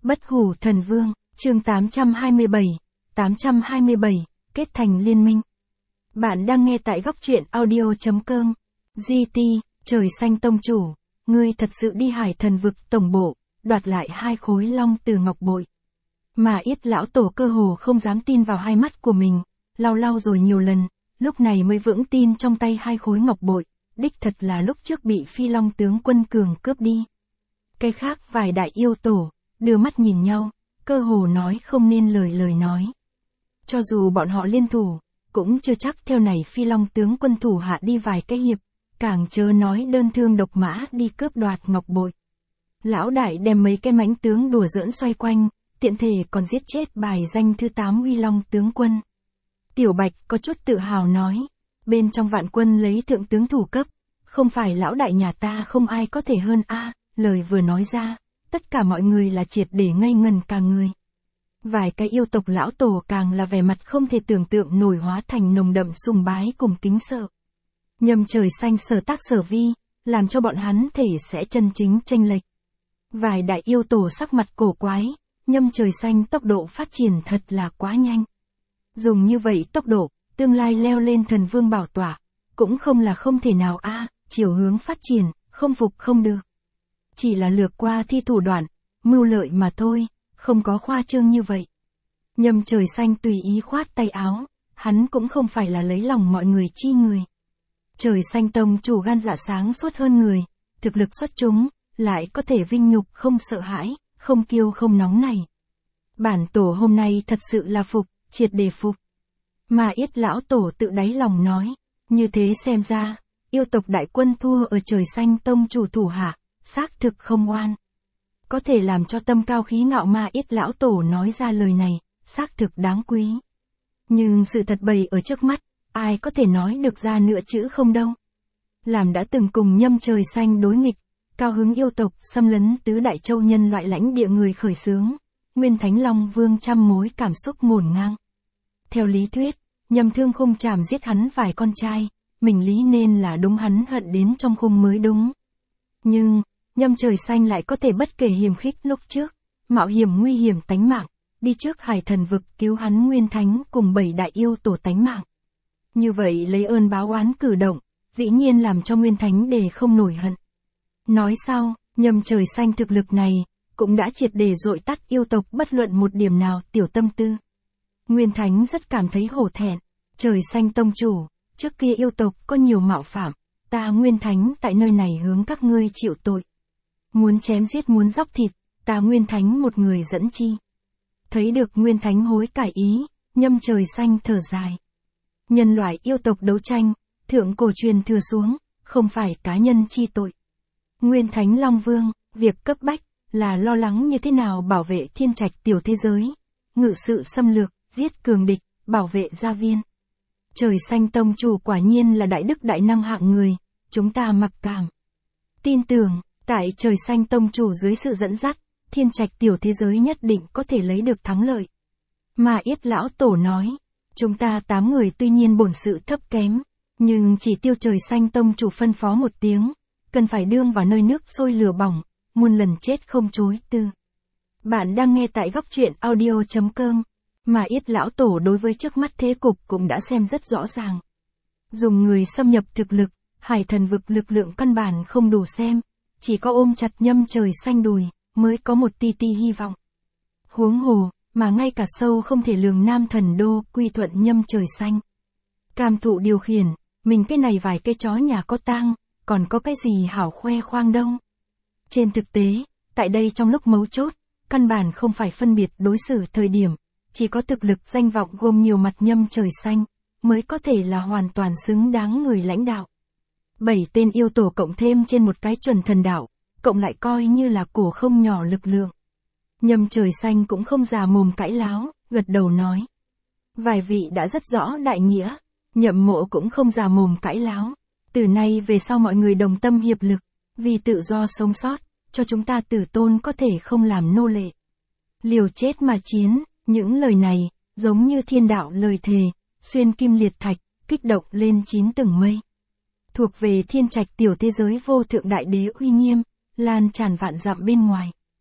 Bất hủ thần vương, chương 827, kết thành liên minh. Bạn đang nghe tại góc truyện audio.com. GT, trời xanh tông chủ, ngươi thật sự đi Hải Thần vực tổng bộ, đoạt lại 2 khối long từ ngọc bội. Mà Yết lão tổ cơ hồ không dám tin vào hai mắt của mình, lau rồi nhiều lần, lúc này mới vững tin trong tay 2 khối ngọc bội, đích thật là lúc trước bị Phi Long tướng quân cường cướp đi. Cái khác vài đại yêu tổ, đưa mắt nhìn nhau, cơ hồ nói không nên lời nói. Cho dù bọn họ liên thủ, cũng chưa chắc theo này Phi Long tướng quân thủ hạ đi vài cái hiệp, càng chớ nói đơn thương độc mã đi cướp đoạt ngọc bội. Lão đại đem mấy cái mãnh tướng đùa giỡn xoay quanh, tiện thể còn giết chết bài danh thứ 8 Uy Long tướng quân. Tiểu Bạch có chút tự hào nói, bên trong vạn quân lấy thượng tướng thủ cấp, không phải lão đại nhà ta không ai có thể hơn a. Lời vừa nói ra, tất cả mọi người là triệt để ngây ngần cả người. Vài cái yêu tộc lão tổ càng là vẻ mặt không thể tưởng tượng nổi hóa thành nồng đậm sùng bái cùng kính sợ. Nhâm trời xanh sở tác sở vi, làm cho bọn hắn thể sẽ chân chính chênh lệch. Vài đại yêu tổ sắc mặt cổ quái, nhâm trời xanh tốc độ phát triển thật là quá nhanh. Dùng như vậy tốc độ, tương lai leo lên thần vương bảo tọa, cũng không là không thể nào a, chiều hướng phát triển, không phục không được. Chỉ là lược qua thi thủ đoạn, mưu lợi mà thôi, không có khoa trương như vậy. Nhâm trời xanh tùy ý khoát tay áo, hắn cũng không phải là lấy lòng mọi người chi người. Trời xanh tông chủ gan dạ sáng suốt hơn người, thực lực xuất chúng, lại có thể vinh nhục không sợ hãi, không kiêu không nóng này. Bản tổ hôm nay thật sự là phục, triệt để phục. Mà Yết lão tổ tự đáy lòng nói, như thế xem ra, yêu tộc đại quân thua ở trời xanh tông chủ thủ hạ, xác thực không oan. Có thể làm cho tâm cao khí ngạo mà Yết lão tổ nói ra lời này, xác thực đáng quý. Nhưng sự thật bày ở trước mắt, ai có thể nói được ra nửa chữ không đâu. Làm đã từng cùng nhâm trời xanh đối nghịch, cao hứng yêu tộc xâm lấn tứ đại châu nhân loại lãnh địa người khởi xướng, Nguyên Thánh Long Vương trăm mối cảm xúc ngổn ngang. Theo lý thuyết, nhâm thương khung chảm giết hắn vài con trai, mình lý nên là đúng hắn hận đến trong khung mới đúng. Nhưng, nhâm trời xanh lại có thể bất kể hiềm khích lúc trước, mạo hiểm nguy hiểm tánh mạng, đi trước Hải Thần vực cứu hắn Nguyên Thánh cùng 7 đại yêu tổ tánh mạng. Như vậy lấy ơn báo oán cử động, dĩ nhiên làm cho Nguyên Thánh đề không nổi hận. Nói sau, nhâm trời xanh thực lực này, cũng đã triệt để dội tắt yêu tộc bất luận một điểm nào tiểu tâm tư. Nguyên Thánh rất cảm thấy hổ thẹn, trời xanh tông chủ, trước kia yêu tộc có nhiều mạo phạm, ta Nguyên Thánh tại nơi này hướng các ngươi chịu tội. Muốn chém giết muốn dóc thịt, ta Nguyên Thánh một người dẫn chi. Thấy được Nguyên Thánh hối cải ý, nhâm trời xanh thở dài. Nhân loại yêu tộc đấu tranh, thượng cổ truyền thừa xuống, không phải cá nhân chi tội. Nguyên Thánh Long Vương, việc cấp bách, là lo lắng như thế nào bảo vệ thiên trạch tiểu thế giới, ngự sự xâm lược, giết cường địch, bảo vệ gia viên. Trời xanh tông chủ quả nhiên là đại đức đại năng hạng người, chúng ta mặc cảm. Tin tưởng, tại trời xanh tông chủ dưới sự dẫn dắt, thiên trạch tiểu thế giới nhất định có thể lấy được thắng lợi. Mà Yết lão tổ nói, chúng ta 8 người tuy nhiên bổn sự thấp kém, nhưng chỉ tiêu trời xanh tông chủ phân phó một tiếng, cần phải đương vào nơi nước sôi lửa bỏng, muôn lần chết không chối từ. Bạn đang nghe tại góc truyện audio.com, mà Yết lão tổ đối với trước mắt thế cục cũng đã xem rất rõ ràng. Dùng người xâm nhập thực lực, Hải Thần vực lực lượng căn bản không đủ xem, chỉ có ôm chặt nhâm trời xanh đùi, mới có một ti hy vọng. Huống hồ, mà ngay cả sâu không thể lường nam thần đô quy thuận nhâm trời xanh. Cam thụ điều khiển, mình cái này vài cái chó nhà có tang, còn có cái gì hảo khoe khoang đâu. Trên thực tế, tại đây trong lúc mấu chốt, căn bản không phải phân biệt đối xử thời điểm, chỉ có thực lực danh vọng gồm nhiều mặt nhâm trời xanh, mới có thể là hoàn toàn xứng đáng người lãnh đạo. 7 tên yêu tổ cộng thêm trên một cái chuẩn thần đạo, cộng lại coi như là cổ không nhỏ lực lượng. Nhâm trời xanh cũng không già mồm cãi láo, gật đầu nói. Vài vị đã rất rõ đại nghĩa, Nhậm Mộ cũng không già mồm cãi láo. Từ nay về sau mọi người đồng tâm hiệp lực, vì tự do sống sót, cho chúng ta tử tôn có thể không làm nô lệ. Liều chết mà chiến, những lời này, giống như thiên đạo lời thề, xuyên kim liệt thạch, kích động lên 9 tầng mây. Thuộc về thiên trạch tiểu thế giới vô thượng đại đế uy nghiêm, lan tràn vạn dặm bên ngoài.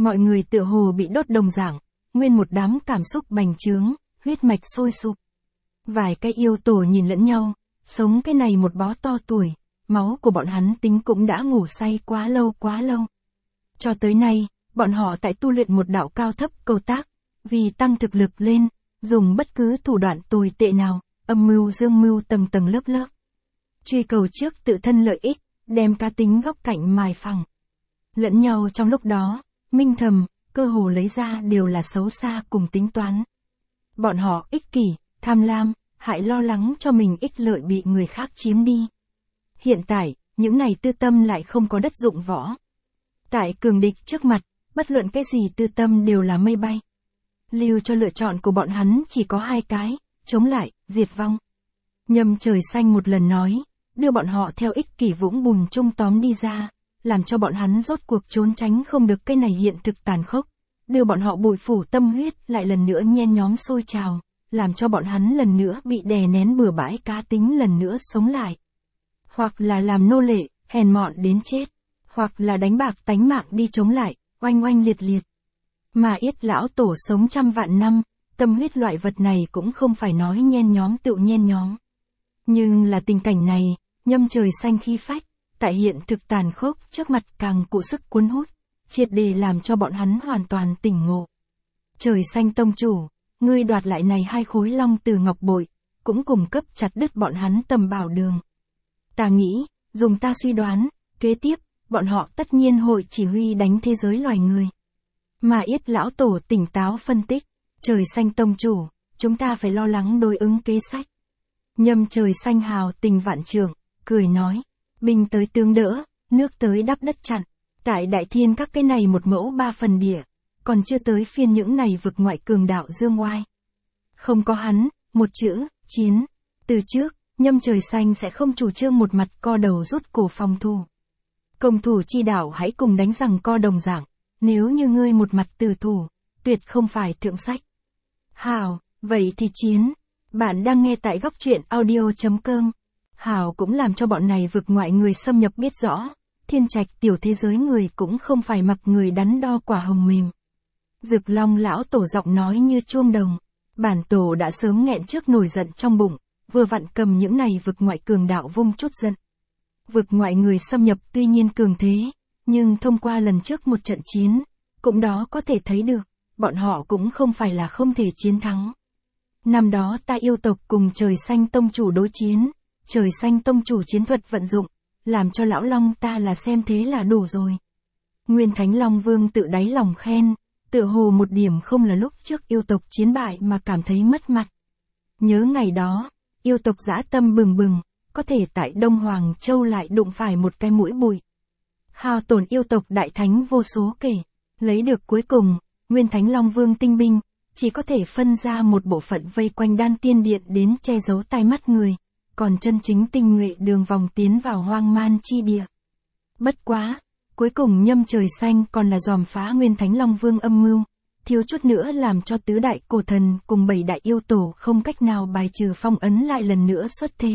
Mọi người tựa hồ bị đốt đồng dạng, nguyên một đám cảm xúc bành trướng, huyết mạch sôi sục. Vài cái yêu tổ nhìn lẫn nhau, sống cái này một bó to tuổi, máu của bọn hắn tính cũng đã ngủ say quá lâu quá lâu. Cho tới nay, bọn họ tại tu luyện một đạo cao thấp cầu tác, vì tăng thực lực lên, dùng bất cứ thủ đoạn tồi tệ nào, âm mưu dương mưu tầng tầng lớp lớp. Truy cầu trước tự thân lợi ích, đem cá tính góc cạnh mài phẳng. Lẫn nhau trong lúc đó, minh thầm, cơ hồ lấy ra đều là xấu xa cùng tính toán. Bọn họ ích kỷ, tham lam, hại lo lắng cho mình ích lợi bị người khác chiếm đi. Hiện tại, những này tư tâm lại không có đất dụng võ. Tại cường địch trước mặt, bất luận cái gì tư tâm đều là mây bay. Lưu cho lựa chọn của bọn hắn chỉ có hai cái, chống lại, diệt vong. Nhâm Trời Xanh một lần nói, đưa bọn họ theo ích kỷ vũng bùn chung tóm đi ra, làm cho bọn hắn rốt cuộc trốn tránh không được cái này hiện thực tàn khốc, đưa bọn họ bùi phủ tâm huyết lại lần nữa nhen nhóm sôi trào, làm cho bọn hắn lần nữa bị đè nén bừa bãi cá tính lần nữa sống lại. Hoặc là làm nô lệ, hèn mọn đến chết, hoặc là đánh bạc tánh mạng đi chống lại, oanh oanh liệt liệt. Mà Yết lão tổ sống trăm vạn năm, tâm huyết loại vật này cũng không phải nói nhen nhóm tự nhen nhóm. Nhưng là tình cảnh này, Nhâm Trời Xanh khi phách, tại hiện thực tàn khốc trước mặt càng cụ sức cuốn hút, triệt để làm cho bọn hắn hoàn toàn tỉnh ngộ. Trời Xanh tông chủ, ngươi đoạt lại này hai khối long từ ngọc bội, cũng cùng cấp chặt đứt bọn hắn tầm bảo đường. Ta nghĩ, dùng ta suy đoán, kế tiếp, bọn họ tất nhiên hội chỉ huy đánh thế giới loài người. Mà Yết lão tổ tỉnh táo phân tích, Trời Xanh tông chủ, chúng ta phải lo lắng đối ứng kế sách. Nhâm Trời Xanh hào tình vạn trượng, cười nói, binh tới tướng đỡ, nước tới đắp đất chặn, tại đại thiên các cái này một mẫu ba phần địa, còn chưa tới phiên những này vực ngoại cường đạo dương oai. Không có hắn, một chữ, chiến. Từ trước, Nhâm Trời Xanh sẽ không chủ trương một mặt co đầu rút cổ phòng thủ. Công thủ chi đạo hãy cùng đánh rằng co đồng dạng, nếu như ngươi một mặt từ thủ, tuyệt không phải thượng sách. Hảo, vậy thì chiến. Bạn đang nghe tại góc truyện audio.com. Hảo cũng làm cho bọn này vực ngoại người xâm nhập biết rõ, thiên trạch tiểu thế giới người cũng không phải mặc người đắn đo quả hồng mềm. Dực Long lão tổ giọng nói như chuông đồng, bản tổ đã sớm nghẹn trước nổi giận trong bụng, vừa vặn cầm những này vực ngoại cường đạo vung chút giận. Vực ngoại người xâm nhập tuy nhiên cường thế, nhưng thông qua lần trước một trận chiến, cũng đó có thể thấy được, bọn họ cũng không phải là không thể chiến thắng. Năm đó ta yêu tộc cùng Trời Xanh tông chủ đối chiến, Trời Xanh tông chủ chiến thuật vận dụng, làm cho lão long ta là xem thế là đủ rồi. Nguyên Thánh Long Vương tự đáy lòng khen, tựa hồ một điểm không là lúc trước yêu tộc chiến bại mà cảm thấy mất mặt. Nhớ ngày đó, yêu tộc dã tâm bừng bừng, có thể tại Đông Hoàng Châu lại đụng phải một cái mũi bụi. Hao tổn yêu tộc đại thánh vô số kể, lấy được cuối cùng, Nguyên Thánh Long Vương tinh binh, chỉ có thể phân ra một bộ phận vây quanh Đan Tiên Điện đến che giấu tai mắt người, còn chân chính tinh nhuệ đường vòng tiến vào hoang man chi địa. Bất quá, cuối cùng Nhâm Trời Xanh còn là dòm phá Nguyên Thánh Long Vương âm mưu, thiếu chút nữa làm cho tứ đại cổ thần cùng 7 đại yêu tổ không cách nào bài trừ phong ấn lại lần nữa xuất thế.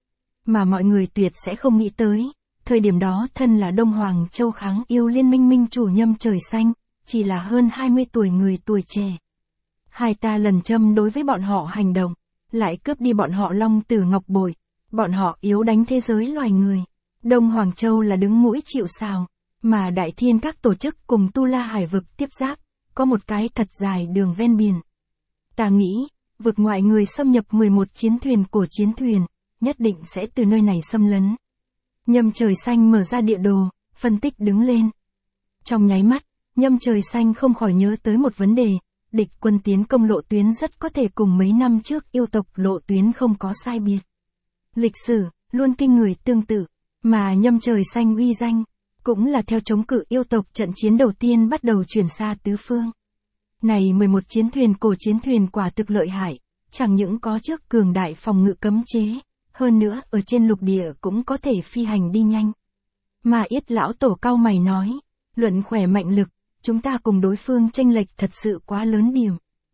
Mà mọi người tuyệt sẽ không nghĩ tới, thời điểm đó thân là Đông Hoàng Châu kháng yêu liên minh minh chủ Nhâm Trời Xanh, chỉ là hơn 20 tuổi người tuổi trẻ. Hai ta lần châm đối với bọn họ hành động, lại cướp đi bọn họ long tử ngọc bội, bọn họ yếu đánh thế giới loài người. Đông Hoàng Châu là đứng mũi chịu sào, mà đại thiên các tổ chức cùng Tu La Hải vực tiếp giáp, có một cái thật dài đường ven biển. Ta nghĩ, vực ngoại người xâm nhập 11 chiến thuyền của chiến thuyền, nhất định sẽ từ nơi này xâm lấn. Nhâm Trời Xanh mở ra địa đồ, phân tích đứng lên. Trong nháy mắt, Nhâm Trời Xanh không khỏi nhớ tới một vấn đề, địch quân tiến công lộ tuyến rất có thể cùng mấy năm trước yêu tộc lộ tuyến không có sai biệt. Lịch sử, luôn kinh người tương tự, mà Nhâm Trời Xanh uy danh, cũng là theo chống cự yêu tộc trận chiến đầu tiên bắt đầu chuyển xa tứ phương. Này 11 chiến thuyền cổ chiến thuyền quả thực lợi hại, chẳng những có trước cường đại phòng ngự cấm chế, hơn nữa ở trên lục địa cũng có thể phi hành đi nhanh. Mà Yết lão tổ cao mày nói, luận khỏe mạnh lực, chúng ta cùng đối phương chênh lệch thật sự quá lớn điểm.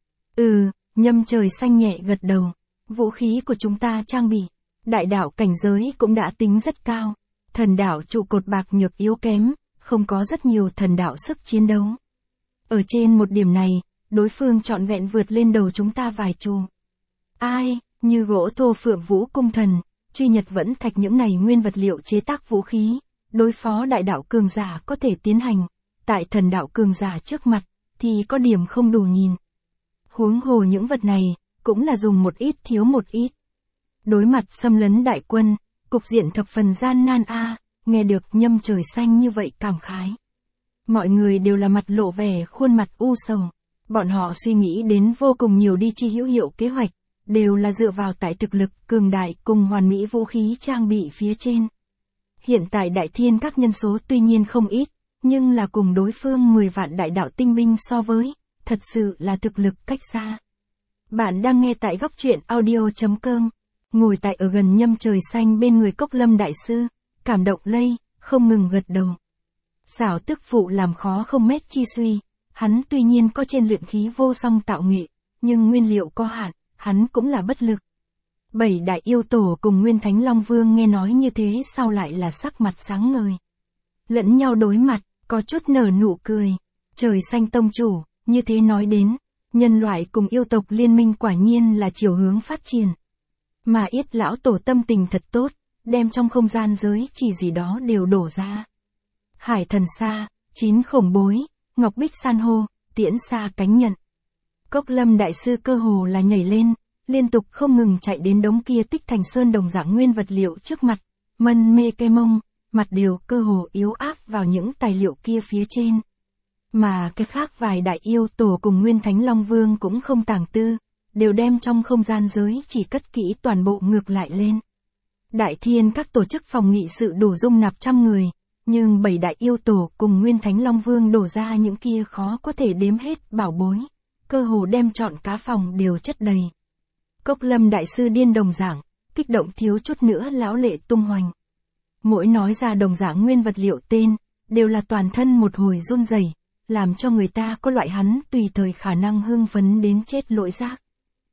Nhâm Trời Xanh nhẹ gật đầu, vũ khí của chúng ta trang bị, đại đạo cảnh giới cũng đã tính rất cao, thần đạo trụ cột bạc nhược yếu kém, không có rất nhiều thần đạo sức chiến đấu. Ở trên một điểm này, đối phương trọn vẹn vượt lên đầu chúng ta vài chu. Ai, như gỗ thô Phượng Vũ cung thần, truy nhật vẫn thạch những này nguyên vật liệu chế tác vũ khí, đối phó đại đạo cường giả có thể tiến hành, tại thần đạo cường giả trước mặt, thì có điểm không đủ nhìn. Huống hồ những vật này, cũng là dùng một ít thiếu một ít. Đối mặt xâm lấn đại quân, cục diện thập phần gian nan nghe được Nhâm Trời Xanh như vậy cảm khái. Mọi người đều là mặt lộ vẻ khuôn mặt u sầu, bọn họ suy nghĩ đến vô cùng nhiều đi chi hữu hiệu kế hoạch, đều là dựa vào tại thực lực cường đại cùng hoàn mỹ vũ khí trang bị phía trên. Hiện tại đại thiên các nhân số tuy nhiên không ít, nhưng là cùng đối phương 10 vạn đại đạo tinh binh so với, thật sự là thực lực cách xa. Bạn đang nghe tại góc truyện audio.com, ngồi tại ở gần Nhâm Trời Xanh bên người Cốc Lâm Đại Sư, cảm động lây, không ngừng gật đầu. Xảo tức phụ làm khó không mét chi suy, hắn tuy nhiên có trên luyện khí vô song tạo nghệ, nhưng nguyên liệu có hạn, hắn cũng là bất lực. 7 đại yêu tổ cùng Nguyên Thánh Long Vương nghe nói như thế sau lại là sắc mặt sáng ngời. Lẫn nhau đối mặt, có chút nở nụ cười. Trời Xanh tông chủ, như thế nói đến, nhân loại cùng yêu tộc liên minh quả nhiên là chiều hướng phát triển. Mà Yết lão tổ tâm tình thật tốt, đem trong không gian giới chỉ gì đó đều đổ ra. Hải thần sa, 9 khổng bối, ngọc bích san hô, tiễn sa cánh nhận. Cốc Lâm Đại Sư cơ hồ là nhảy lên, liên tục không ngừng chạy đến đống kia tích thành sơn đồng dạng nguyên vật liệu trước mặt, mân mê cây mông, mặt đều cơ hồ yếu áp vào những tài liệu kia phía trên. Mà cái khác vài đại yêu tổ cùng Nguyên Thánh Long Vương cũng không tàng tư, đều đem trong không gian giới chỉ cất kỹ toàn bộ ngược lại lên. Đại thiên các tổ chức phòng nghị sự đủ dung nạp 100 người, nhưng 7 đại yêu tổ cùng Nguyên Thánh Long Vương đổ ra những kia khó có thể đếm hết bảo bối, cơ hồ đem trọn cá phòng đều chất đầy. Cốc Lâm Đại Sư điên đồng dạng, kích động thiếu chút nữa lão lệ tung hoành. Mỗi nói ra đồng dạng nguyên vật liệu tên, đều là toàn thân một hồi run rẩy, làm cho người ta có loại hắn tùy thời khả năng hưng phấn đến chết lỗi giác.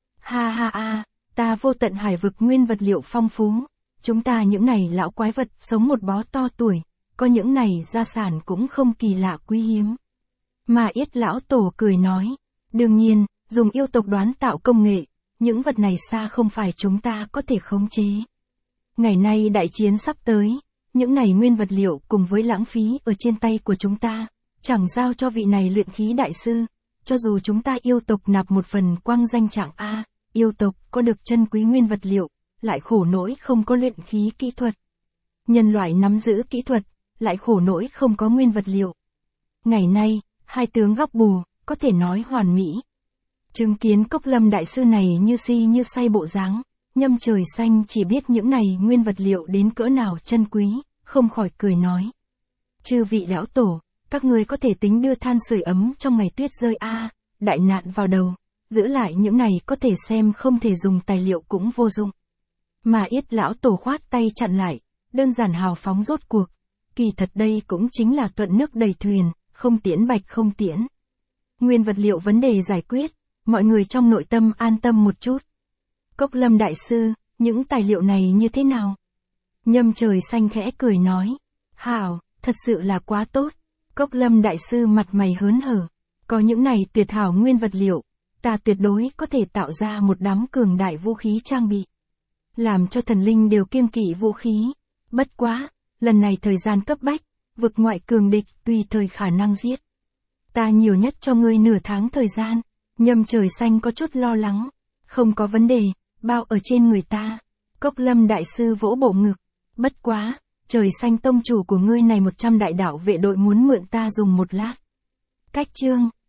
Ha ha ha, ta vô tận hải vực nguyên vật liệu phong phú, chúng ta những này lão quái vật sống một bó to tuổi, có những này gia sản cũng không kỳ lạ quý hiếm. Mà Yết lão tổ cười nói, đương nhiên, dùng yêu tộc đoán tạo công nghệ, những vật này xa không phải chúng ta có thể khống chế. Ngày nay đại chiến sắp tới, những này nguyên vật liệu cùng với lãng phí ở trên tay của chúng ta, chẳng giao cho vị này luyện khí đại sư, cho dù chúng ta yêu tộc nạp một phần quang danh trạng yêu tộc có được chân quý nguyên vật liệu, lại khổ nỗi không có luyện khí kỹ thuật. Nhân loại nắm giữ kỹ thuật, lại khổ nỗi không có nguyên vật liệu. Ngày nay, hai tướng góc bù, có thể nói hoàn mỹ. Chứng kiến Cốc Lâm Đại Sư này như si như say bộ dáng, Nhâm Trời Xanh chỉ biết những này nguyên vật liệu đến cỡ nào chân quý, không khỏi cười nói. Chư vị lão tổ, các ngươi có thể tính đưa than sưởi ấm trong ngày tuyết rơi đại nạn vào đầu, giữ lại những này có thể xem không thể dùng tài liệu cũng vô dụng. Mà Yết lão tổ khoát tay chặn lại, đơn giản hào phóng rốt cuộc. Kỳ thật đây cũng chính là thuận nước đầy thuyền, không tiễn bạch không tiễn. Nguyên vật liệu vấn đề giải quyết, mọi người trong nội tâm an tâm một chút. Cốc Lâm Đại Sư, những tài liệu này như thế nào? Nhâm Trời Xanh khẽ cười nói. Hảo, thật sự là quá tốt. Cốc Lâm Đại Sư mặt mày hớn hở. Có những này tuyệt hảo nguyên vật liệu, ta tuyệt đối có thể tạo ra một đám cường đại vũ khí trang bị. Làm cho thần linh đều kiêng kỵ vũ khí. Bất quá, lần này thời gian cấp bách, vực ngoại cường địch tùy thời khả năng giết. Ta nhiều nhất cho ngươi nửa tháng thời gian. Nhâm Trời Xanh có chút lo lắng. Không có vấn đề, bao ở trên người ta. Cốc Lâm Đại Sư vỗ bộ ngực. Bất quá, Trời Xanh tông chủ của ngươi này 100 đại đạo vệ đội muốn mượn ta dùng một lát. Cách chương